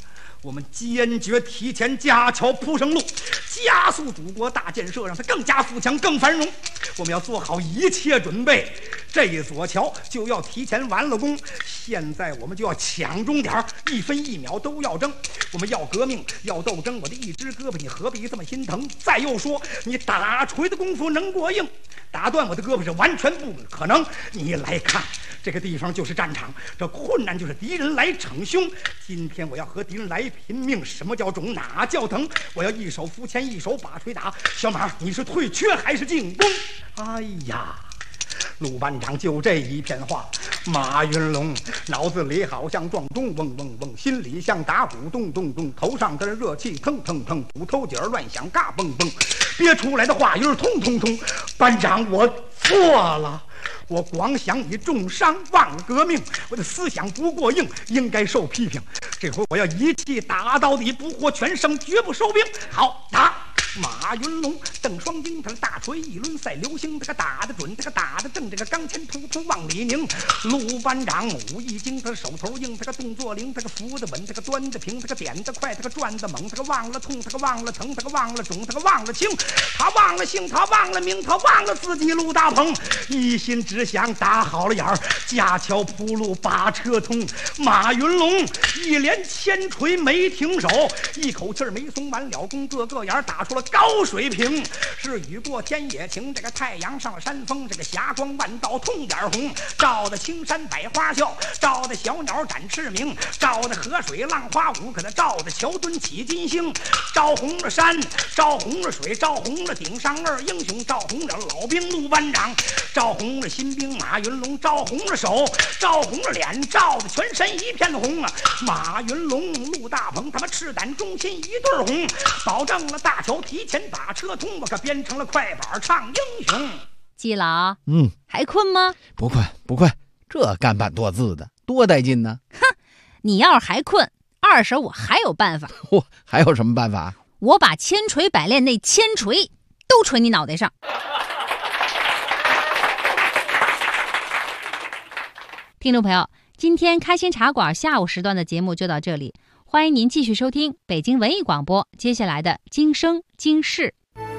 我们坚决提前架桥铺生路，加速祖国大建设，让它更加富强、更繁荣。我们要做好一切准备，这一座桥就要提前完了工。现在我们就要抢重点，1分1秒都要争。我们要革命，要斗争。我的一只胳膊，你何必这么心疼？再又说，你打锤的功夫能过硬，打断我的胳膊是完全不可能。你来看，这个地方就是战场，这困难就是敌人来逞凶。今天我要和敌人来拼命。什么叫重，哪叫疼？我要一手扶前，一手把锤打。小马，你是退却还是进攻？哎呀，陆班长就这一片话，马云龙脑子里好像撞钟，嗡嗡嗡，心里像打鼓，咚咚咚，头上的热气腾腾腾，骨头节乱响，嘎嘣嘣，憋出来的话音通通通。班长，我错了。我光想以重伤，忘了革命，我的思想不过硬，应该受批评。这回我要一气打到底，不获全胜，绝不收兵。好，打！马云龙、邓双金，他个大锤一抡赛流星，他个打得准，他个打得正，这个钢钎突突往里拧。陆班长武艺精，他个手头硬，他个动作灵，他个扶得稳，他个端得平，他个点得快，他个转得猛，他个忘了痛，他个忘了疼，他个忘了肿，他个忘了轻，他忘了姓，他忘了名，他忘了自己陆大鹏，一心只想打好了眼儿，架桥铺路把车通。马云龙一连千锤没停手，一口气儿没松完了功，个个眼打出了高水平。是雨过天也晴，这个太阳上了山峰，这个霞光万道通点红，照得青山百花笑，照得小鸟展翅鸣，照得河水浪花舞，可它照得桥墩起金星，照红了山，照红了水，照红了顶上二英雄，照红了老兵陆班长，照红了新兵马云龙，照红了手，照红了脸，照得全身一片红啊！马云龙、陆大鹏他们赤胆忠心一对红，保证了大桥提前把车通，我可编成了快板唱英雄。
季老，还困吗？
不困不困，这干板多字的多带劲呢！
哼，你要是还困，二婶我还有办法。
还有什么办法？
我把千锤百炼那千锤都锤你脑袋上。听众朋友，今天开心茶馆下午时段的节目就到这里，欢迎您继续收听北京文艺广播接下来的今生今世。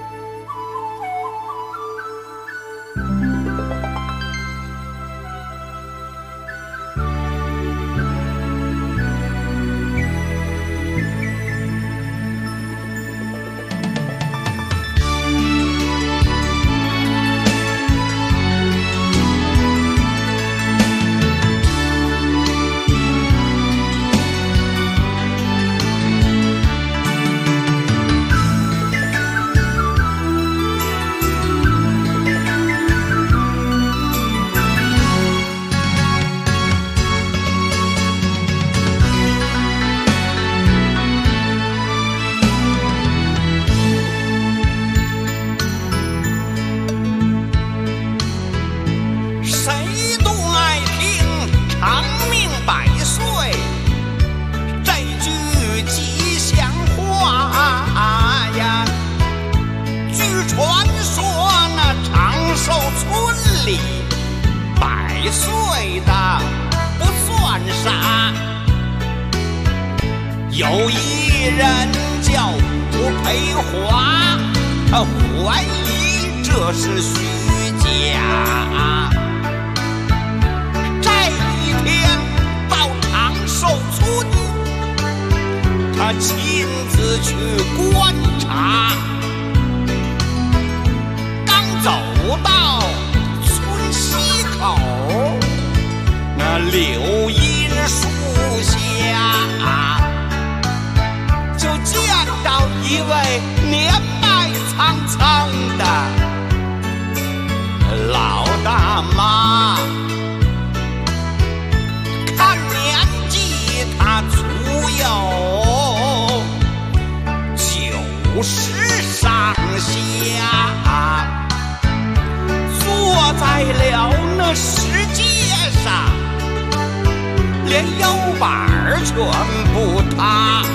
有一人叫吴培华，他怀疑这是虚假。这一天到长寿村，他亲自去观察。刚走到村西口，那柳荫树下，就见到一位年迈苍苍的老大妈。看年纪她足有90上下，坐在了那石阶上，连腰板全不塌。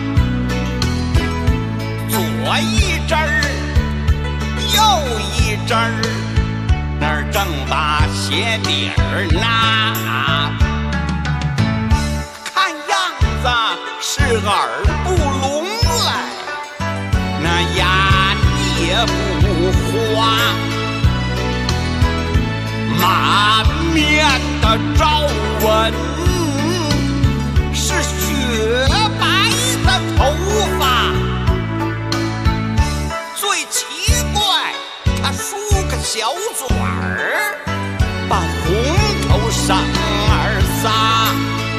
左一针儿，右一针儿，那儿正把鞋底儿拿。看样子是耳不聋来，那眼也不花，满面的皱纹是雪白的头发。最奇怪，他梳个小嘴儿，把红头绳儿撒。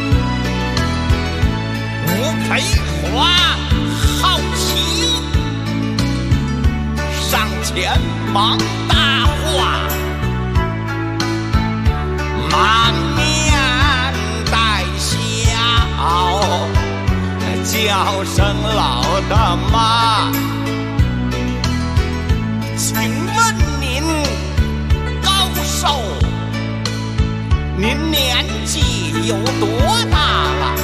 吴培华好奇，上前忙搭话，满面带笑，叫声老大妈。请问您高寿？您年纪有多大了？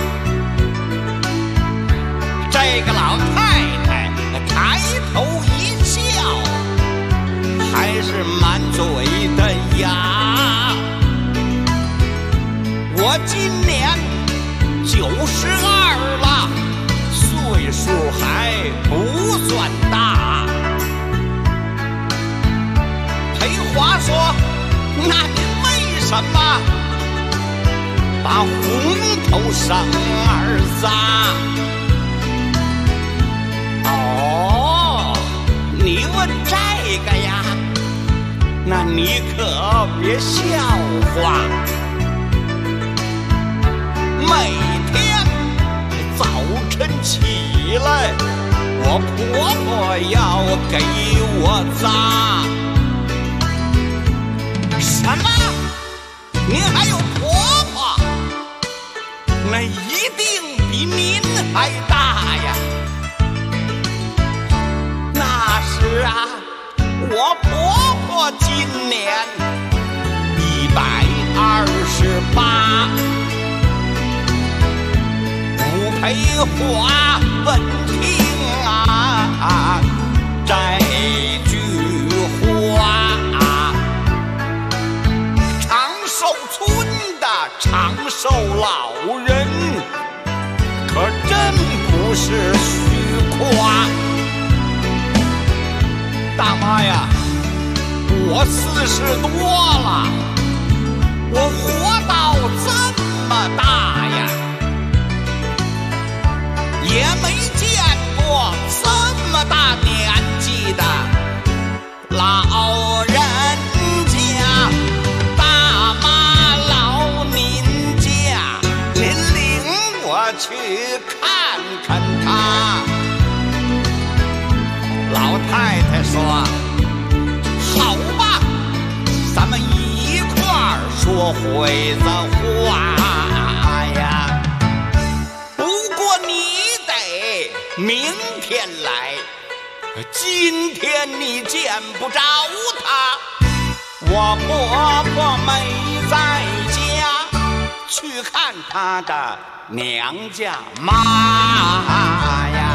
这个老太太抬头一笑，还是满嘴的牙。我今年92了，岁数还不算大。裴华说：“那您为什么把红头绳儿撒？”哦，你问这个呀？那你可别笑话。每天早晨起来，我婆婆要给我扎。什么？您还有婆婆？那一定比您还大呀！那是啊，我婆婆今年128。吴培华闻听啊，这句话。长寿老人可真不是虚夸。大妈呀，我40多了，我活到这么大呀，也没见过这么大年纪的老人。去看看他。老太太说：“好吧，咱们一块儿说会子话呀。不过你得明天来，今天你见不着他。我婆婆没在家，去看她的娘家妈呀。”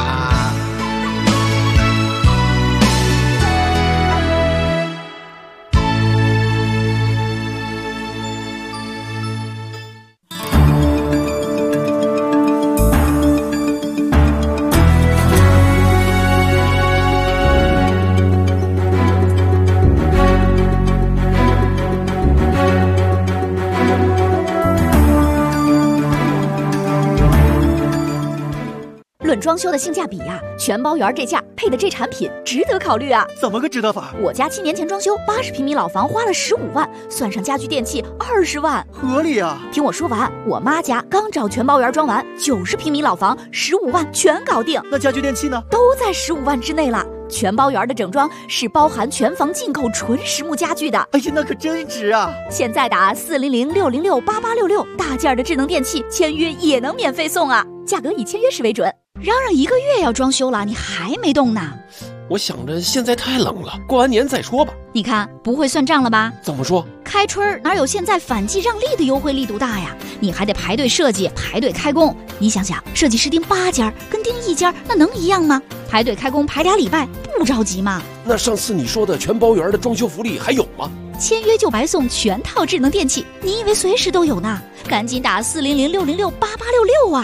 论装修的性价比呀，全包圆这价配的这产品值得考虑啊！
怎么个值得法？
我家7年前装修，80平米老房花了15万，算上家具电器20万，
合理啊！
听我说完，我妈家刚找全包圆装完，90平米老房15万全搞定。
那家具电器呢？
都在15万之内了。全包圆的整装是包含全房进口纯实木家具的。
哎呀，那可真值啊！
现在打400-606-8866，大件的智能电器签约也能免费送啊！价格以签约时为准。嚷嚷1个月要装修了，你还没动呢？
我想着现在太冷了，过完年再说吧。
你看不会算账了吧？
怎么说？
开春哪有现在反季让利的优惠力度大呀？你还得排队设计，排队开工。你想想，设计师订8家跟订1家那能一样吗？排队开工排2礼拜，不着急吗？
那上次你说的全包圆的装修福利还有吗？
签约就白送全套智能电器，你以为随时都有呢？赶紧打400-606-8866啊！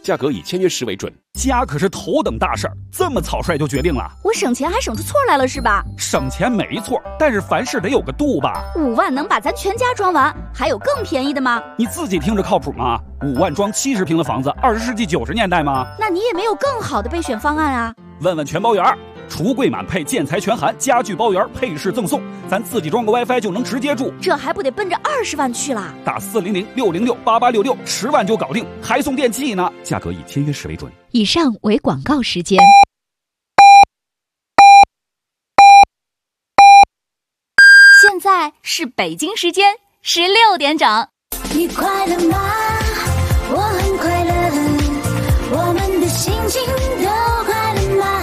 价格以签约时为准。
家可是头等大事儿，这么草率就决定了？
我省钱还省出错来了是吧？
省钱没错，但是凡事得有个度吧。
5万能把咱全家装完，还有更便宜的吗？
你自己听着靠谱吗？5万装70平的房子，20世纪90年代吗？
那你也没有更好的备选方案啊？
问问全包圆，橱柜满配，建材全含，家具包圆，配饰赠送，咱自己装个 WiFi 就能直接住，
这还不得奔着20万去啦？
打400-606-8866，10万就搞定，还送电器呢。价格以签约时为准。
以上为广告时间。
现在是北京时间16点整。
你快乐吗？我很快乐，我们的心情都快乐吗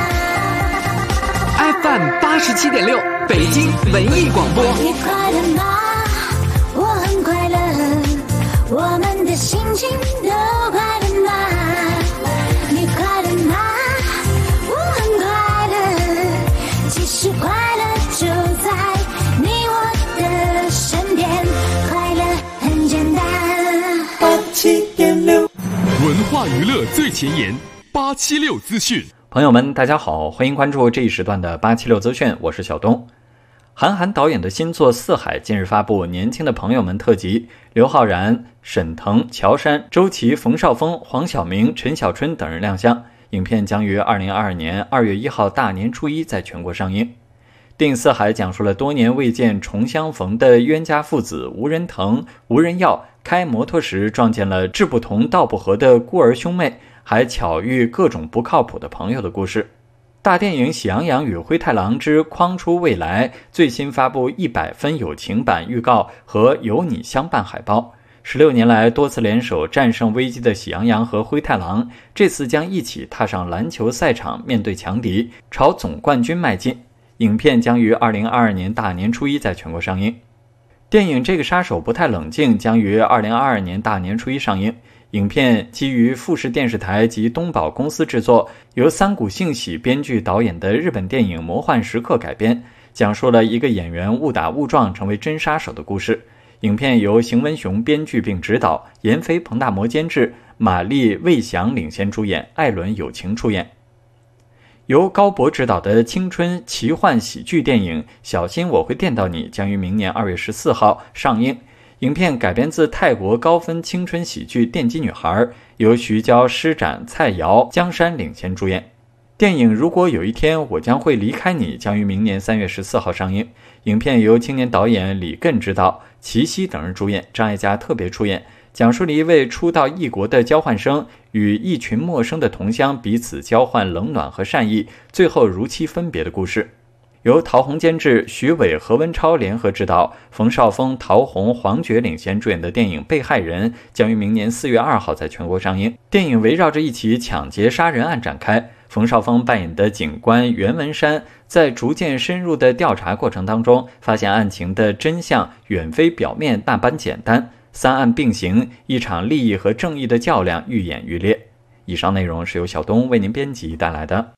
？FM 87.6，北京文艺广播。
你快乐吗？我很快乐，我们的心情都快乐吗？你快乐吗？我很快乐，其实快乐就在你我的身边，快乐很简单。87.6，
文化娱乐最前沿，876资讯。
朋友们，大家好，欢迎关注这一时段的876资讯，我是小东。韩寒导演的新作《四海》近日发布年轻的朋友们特辑，刘昊然、沈腾、乔杉、周琦、冯绍峰、黄晓明、陈小春等人亮相。影片将于2022年2月1号大年初一在全国上映。电影《四海》讲述了多年未见重相逢的冤家父子吴仁腾、吴仁耀开摩托时撞见了志不同道不合的孤儿兄妹，还巧遇各种不靠谱的朋友的故事。大电影《喜羊羊与灰太狼之框出未来》最新发布100分友情版预告和有你相伴海报。16年来多次联手战胜危机的喜羊羊和灰太狼，这次将一起踏上篮球赛场，面对强敌，朝总冠军迈进。影片将于2022年大年初一在全国上映。电影《这个杀手不太冷静》将于2022年大年初一上映。影片基于富士电视台及东宝公司制作，由三谷幸喜编剧导演的日本电影《魔幻时刻》改编，讲述了一个演员误打误撞成为真杀手的故事。影片由邢文雄编剧并执导，闫飞、彭大魔监制，马丽、魏翔领衔主演，艾伦友情出演。由高博执导的青春奇幻喜剧电影《小心我会电到你》将于明年2月14号上映。影片改编自泰国高分青春喜剧《电击女孩》，由徐娇施展、蔡瑶、江山领衔主演。电影《如果有一天我将会离开你》将于明年3月14号上映。影片由青年导演李艮执导，齐溪等人主演，张艾嘉特别出演，讲述了一位初到异国的交换生与一群陌生的同乡彼此交换冷暖和善意，最后如期分别的故事。由陶虹监制，徐伟、何文超联合执导，冯绍峰、陶虹、黄觉领衔主演的电影《被害人》将于明年4月2号在全国上映。电影围绕着一起抢劫杀人案展开，冯绍峰扮演的警官袁文山在逐渐深入的调查过程当中，发现案情的真相远非表面那般简单，三案并行，一场利益和正义的较量愈演愈烈。以上内容是由小东为您编辑带来的。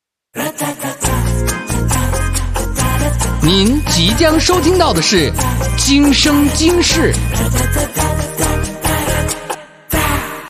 您即将收听到的是《今生今世》。